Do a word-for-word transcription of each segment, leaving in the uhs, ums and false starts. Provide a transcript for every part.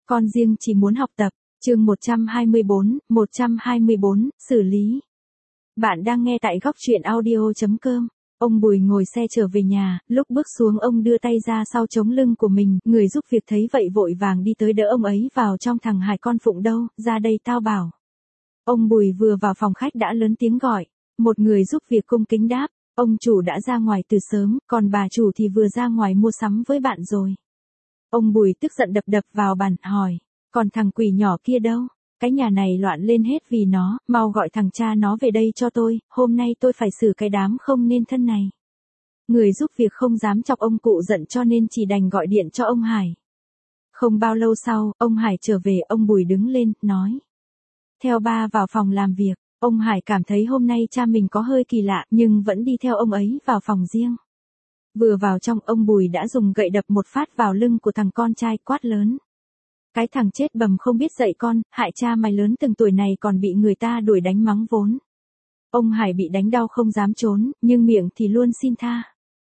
con riêng chỉ muốn học tập. Chương một trăm hai mươi bốn, một trăm hai mươi bốn, xử lý. Bạn đang nghe tại góc truyện audio chấm com. Ông Bùi ngồi xe trở về nhà, lúc bước xuống ông đưa tay ra sau chống lưng của mình, người giúp việc thấy vậy vội vàng đi tới đỡ ông ấy vào trong. Thằng Hải con Phụng đâu, ra đây tao bảo. Ông Bùi vừa vào phòng khách đã lớn tiếng gọi, một người giúp việc cung kính đáp, ông chủ đã ra ngoài từ sớm, còn bà chủ thì vừa ra ngoài mua sắm với bạn rồi. Ông Bùi tức giận đập đập vào bàn, hỏi, còn thằng quỷ nhỏ kia đâu? Cái nhà này loạn lên hết vì nó, mau gọi thằng cha nó về đây cho tôi, hôm nay tôi phải xử cái đám không nên thân này. Người giúp việc không dám chọc ông cụ giận cho nên chỉ đành gọi điện cho ông Hải. Không bao lâu sau, ông Hải trở về, ông Bùi đứng lên, nói. Theo ba vào phòng làm việc, ông Hải cảm thấy hôm nay cha mình có hơi kỳ lạ nhưng vẫn đi theo ông ấy vào phòng riêng. Vừa vào trong, ông Bùi đã dùng gậy đập một phát vào lưng của thằng con trai, quát lớn. Cái thằng chết bầm không biết dạy con, hại cha mày lớn từng tuổi này còn bị người ta đuổi đánh mắng vốn. Ông Hải bị đánh đau không dám trốn, nhưng miệng thì luôn xin tha.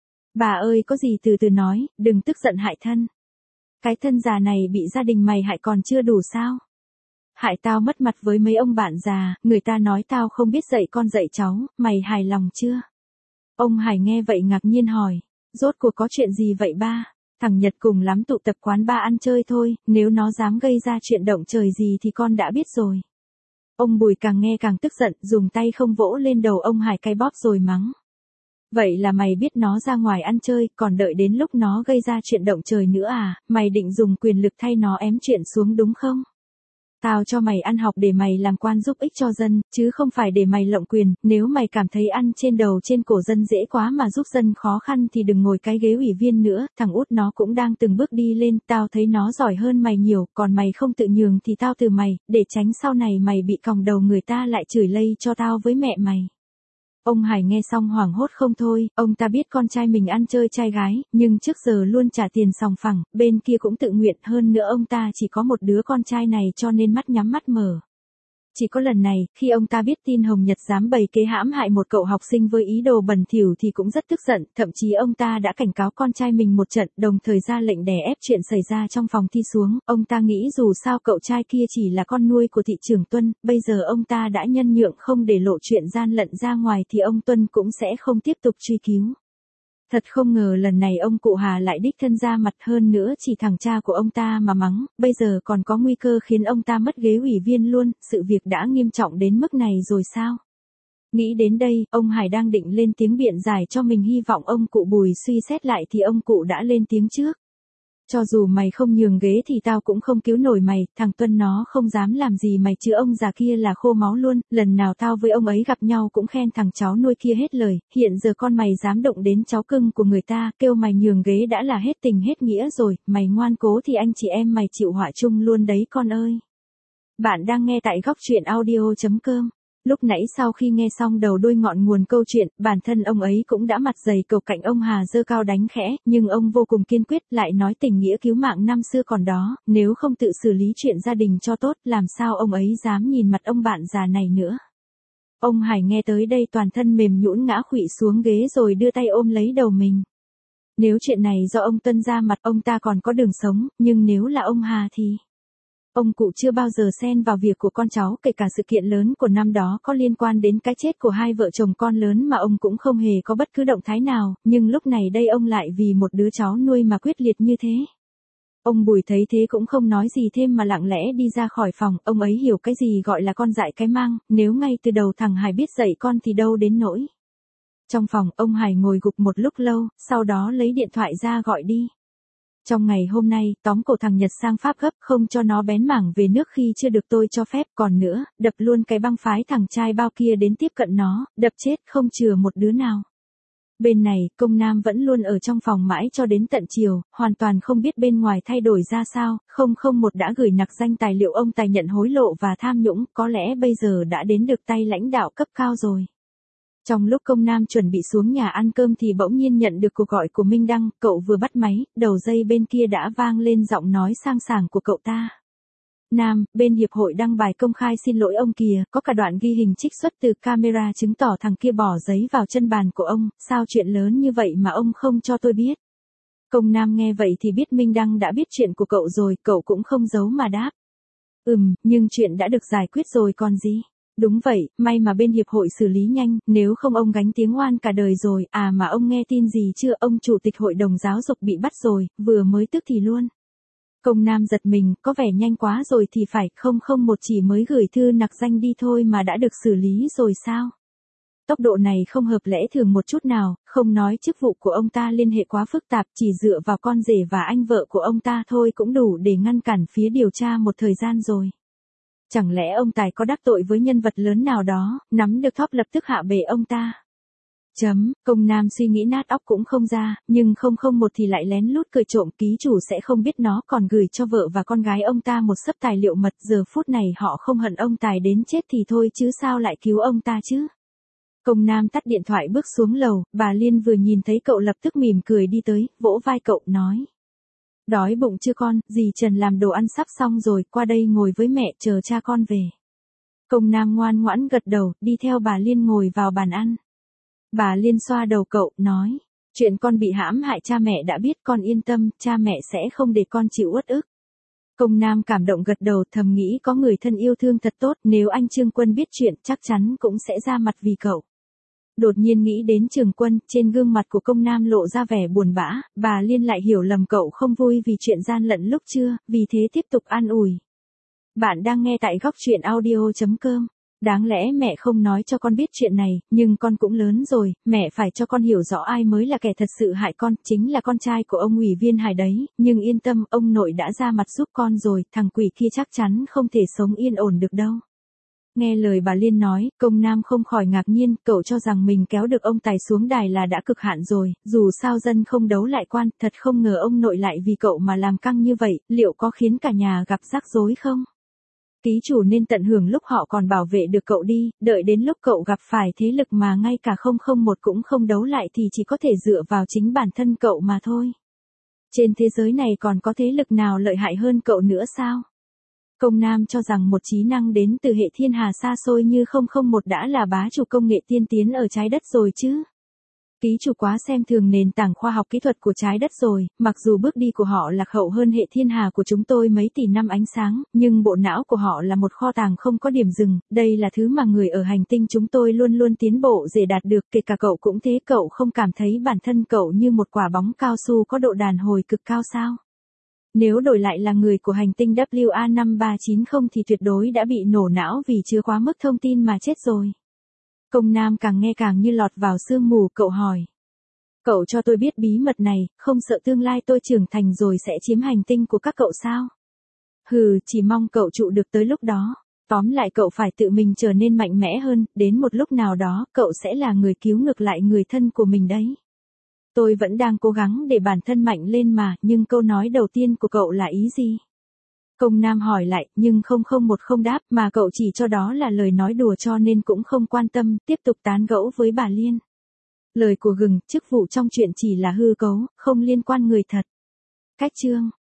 Bà ơi có gì từ từ nói, đừng tức giận hại thân. Cái thân già này bị gia đình mày hại còn chưa đủ sao? Hại tao mất mặt với mấy ông bạn già, người ta nói tao không biết dạy con dạy cháu, mày hài lòng chưa? Ông Hải nghe vậy ngạc nhiên hỏi, rốt cuộc có chuyện gì vậy ba? Thằng Nhật cùng lắm tụ tập quán ba ăn chơi thôi, nếu nó dám gây ra chuyện động trời gì thì con đã biết rồi. Ông Bùi càng nghe càng tức giận, dùng tay không vỗ lên đầu ông Hải cái bóp rồi mắng. Vậy là mày biết nó ra ngoài ăn chơi, còn đợi đến lúc nó gây ra chuyện động trời nữa à, mày định dùng quyền lực thay nó ém chuyện xuống đúng không? Tao cho mày ăn học để mày làm quan giúp ích cho dân, chứ không phải để mày lộng quyền, nếu mày cảm thấy ăn trên đầu trên cổ dân dễ quá mà giúp dân khó khăn thì đừng ngồi cái ghế ủy viên nữa, thằng út nó cũng đang từng bước đi lên, tao thấy nó giỏi hơn mày nhiều, còn mày không tự nhường thì tao từ mày, để tránh sau này mày bị còng đầu người ta lại chửi lây cho tao với mẹ mày. Ông Hải nghe xong hoảng hốt không thôi, ông ta biết con trai mình ăn chơi trai gái, nhưng trước giờ luôn trả tiền sòng phẳng, bên kia cũng tự nguyện, hơn nữa ông ta chỉ có một đứa con trai này cho nên mắt nhắm mắt mở. Chỉ có lần này, khi ông ta biết tin Hồng Nhật dám bày kế hãm hại một cậu học sinh với ý đồ bẩn thỉu thì cũng rất tức giận, thậm chí ông ta đã cảnh cáo con trai mình một trận, đồng thời ra lệnh đè ép chuyện xảy ra trong phòng thi xuống, ông ta nghĩ dù sao cậu trai kia chỉ là con nuôi của thị trưởng Tuân, bây giờ ông ta đã nhân nhượng không để lộ chuyện gian lận ra ngoài thì ông Tuân cũng sẽ không tiếp tục truy cứu. Thật không ngờ lần này ông cụ Hà lại đích thân ra mặt, hơn nữa chỉ thằng cha của ông ta mà mắng, bây giờ còn có nguy cơ khiến ông ta mất ghế ủy viên luôn, sự việc đã nghiêm trọng đến mức này rồi sao? Nghĩ đến đây, ông Hải đang định lên tiếng biện giải cho mình, hy vọng ông cụ Bùi suy xét lại thì ông cụ đã lên tiếng trước. Cho dù mày không nhường ghế thì tao cũng không cứu nổi mày, thằng Tuân nó không dám làm gì mày chứ ông già kia là khô máu luôn, lần nào tao với ông ấy gặp nhau cũng khen thằng cháu nuôi kia hết lời, hiện giờ con mày dám động đến cháu cưng của người ta, kêu mày nhường ghế đã là hết tình hết nghĩa rồi, mày ngoan cố thì anh chị em mày chịu họa chung luôn đấy con ơi. Bạn đang nghe tại góc truyện audio chấm com. Lúc nãy sau khi nghe xong đầu đuôi ngọn nguồn câu chuyện, bản thân ông ấy cũng đã mặt dày cầu cạnh ông Hà giơ cao đánh khẽ, nhưng ông vô cùng kiên quyết, lại nói tình nghĩa cứu mạng năm xưa còn đó, nếu không tự xử lý chuyện gia đình cho tốt, làm sao ông ấy dám nhìn mặt ông bạn già này nữa. Ông Hải nghe tới đây toàn thân mềm nhũn ngã khuỵu xuống ghế rồi đưa tay ôm lấy đầu mình. Nếu chuyện này do ông Tuân ra mặt ông ta còn có đường sống, nhưng nếu là ông Hà thì... Ông cụ chưa bao giờ xen vào việc của con cháu, kể cả sự kiện lớn của năm đó có liên quan đến cái chết của hai vợ chồng con lớn mà ông cũng không hề có bất cứ động thái nào, nhưng lúc này đây ông lại vì một đứa cháu nuôi mà quyết liệt như thế. Ông Bùi thấy thế cũng không nói gì thêm mà lặng lẽ đi ra khỏi phòng, ông ấy hiểu cái gì gọi là con dại cái mang, nếu ngay từ đầu thằng Hải biết dạy con thì đâu đến nỗi. Trong phòng, ông Hải ngồi gục một lúc lâu, sau đó lấy điện thoại ra gọi đi. Trong ngày hôm nay, tóm cổ thằng Nhật sang Pháp gấp, không cho nó bén mảng về nước khi chưa được tôi cho phép, còn nữa, đập luôn cái băng phái thằng trai bao kia đến tiếp cận nó, đập chết không chừa một đứa nào. Bên này, Công Nam vẫn luôn ở trong phòng mãi cho đến tận chiều, hoàn toàn không biết bên ngoài thay đổi ra sao, không không một đã gửi nặc danh tài liệu ông tài nhận hối lộ và tham nhũng, có lẽ bây giờ đã đến được tay lãnh đạo cấp cao rồi. Trong lúc Công Nam chuẩn bị xuống nhà ăn cơm thì bỗng nhiên nhận được cuộc gọi của Minh Đăng, cậu vừa bắt máy, đầu dây bên kia đã vang lên giọng nói sang sảng của cậu ta. Nam, bên hiệp hội đăng bài công khai xin lỗi ông kìa, có cả đoạn ghi hình trích xuất từ camera chứng tỏ thằng kia bỏ giấy vào chân bàn của ông, sao chuyện lớn như vậy mà ông không cho tôi biết. Công Nam nghe vậy thì biết Minh Đăng đã biết chuyện của cậu rồi, cậu cũng không giấu mà đáp. Ừm, nhưng chuyện đã được giải quyết rồi còn gì. Đúng vậy, may mà bên hiệp hội xử lý nhanh, nếu không ông gánh tiếng oan cả đời rồi. À mà ông nghe tin gì chưa, ông chủ tịch hội đồng giáo dục bị bắt rồi, vừa mới tức thì luôn. Công Nam giật mình, có vẻ nhanh quá rồi thì phải, không không một chỉ mới gửi thư nặc danh đi thôi mà đã được xử lý rồi sao? Tốc độ này không hợp lẽ thường một chút nào, không nói chức vụ của ông ta liên hệ quá phức tạp, chỉ dựa vào con rể và anh vợ của ông ta thôi cũng đủ để ngăn cản phía điều tra một thời gian rồi. Chẳng lẽ ông Tài có đắc tội với nhân vật lớn nào đó, nắm được thóp lập tức hạ bệ ông ta? Chấm, Công Nam suy nghĩ nát óc cũng không ra, nhưng không không một thì lại lén lút cười trộm, ký chủ sẽ không biết nó còn gửi cho vợ và con gái ông ta một xấp tài liệu mật, giờ phút này họ không hận ông Tài đến chết thì thôi chứ sao lại cứu ông ta chứ? Công Nam tắt điện thoại bước xuống lầu, bà Liên vừa nhìn thấy cậu lập tức mỉm cười đi tới, vỗ vai cậu nói. Đói bụng chưa con, dì Trần làm đồ ăn sắp xong rồi, qua đây ngồi với mẹ chờ cha con về. Công Nam ngoan ngoãn gật đầu, đi theo bà Liên ngồi vào bàn ăn. Bà Liên xoa đầu cậu, nói, chuyện con bị hãm hại cha mẹ đã biết, con yên tâm, cha mẹ sẽ không để con chịu uất ức. Công Nam cảm động gật đầu, thầm nghĩ có người thân yêu thương thật tốt, nếu anh Trương Quân biết chuyện chắc chắn cũng sẽ ra mặt vì cậu. Đột nhiên nghĩ đến Trường Quân, trên gương mặt của Công Nam lộ ra vẻ buồn bã, bà Liên lại hiểu lầm cậu không vui vì chuyện gian lận lúc trưa, vì thế tiếp tục an ủi. Bạn đang nghe tại góc truyện audio chấm com. Đáng lẽ mẹ không nói cho con biết chuyện này, nhưng con cũng lớn rồi, mẹ phải cho con hiểu rõ ai mới là kẻ thật sự hại con, chính là con trai của ông ủy viên Hải đấy, nhưng yên tâm, ông nội đã ra mặt giúp con rồi, thằng quỷ kia chắc chắn không thể sống yên ổn được đâu. Nghe lời bà Liên nói, Công Nam không khỏi ngạc nhiên, cậu cho rằng mình kéo được ông Tài xuống đài là đã cực hạn rồi, dù sao dân không đấu lại quan, thật không ngờ ông nội lại vì cậu mà làm căng như vậy, liệu có khiến cả nhà gặp rắc rối không? Ký chủ nên tận hưởng lúc họ còn bảo vệ được cậu đi, đợi đến lúc cậu gặp phải thế lực mà ngay cả không không một cũng không đấu lại thì chỉ có thể dựa vào chính bản thân cậu mà thôi. Trên thế giới này còn có thế lực nào lợi hại hơn cậu nữa sao? Công Nam cho rằng một trí năng đến từ hệ thiên hà xa xôi như không không một đã là bá chủ công nghệ tiên tiến ở trái đất rồi chứ. Ký chủ quá xem thường nền tảng khoa học kỹ thuật của trái đất rồi, mặc dù bước đi của họ lạc hậu hơn hệ thiên hà của chúng tôi mấy tỷ năm ánh sáng, nhưng bộ não của họ là một kho tàng không có điểm dừng, đây là thứ mà người ở hành tinh chúng tôi luôn luôn tiến bộ để đạt được, kể cả cậu cũng thế. Cậu không cảm thấy bản thân cậu như một quả bóng cao su có độ đàn hồi cực cao sao? Nếu đổi lại là người của hành tinh W A năm ba chín không thì tuyệt đối đã bị nổ não vì chứa quá mức thông tin mà chết rồi. Công Nam càng nghe càng như lọt vào sương mù, cậu hỏi. Cậu cho tôi biết bí mật này, không sợ tương lai tôi trưởng thành rồi sẽ chiếm hành tinh của các cậu sao? Hừ, chỉ mong cậu trụ được tới lúc đó. Tóm lại cậu phải tự mình trở nên mạnh mẽ hơn, đến một lúc nào đó, cậu sẽ là người cứu ngược lại người thân của mình đấy. Tôi vẫn đang cố gắng để bản thân mạnh lên mà, nhưng câu nói đầu tiên của cậu là ý gì? Công Nam hỏi lại, nhưng không không một không đáp, mà cậu chỉ cho đó là lời nói đùa cho nên cũng không quan tâm, tiếp tục tán gẫu với bà Liên. Lời của gừng, chức vụ trong chuyện chỉ là hư cấu, không liên quan người thật. Cách chương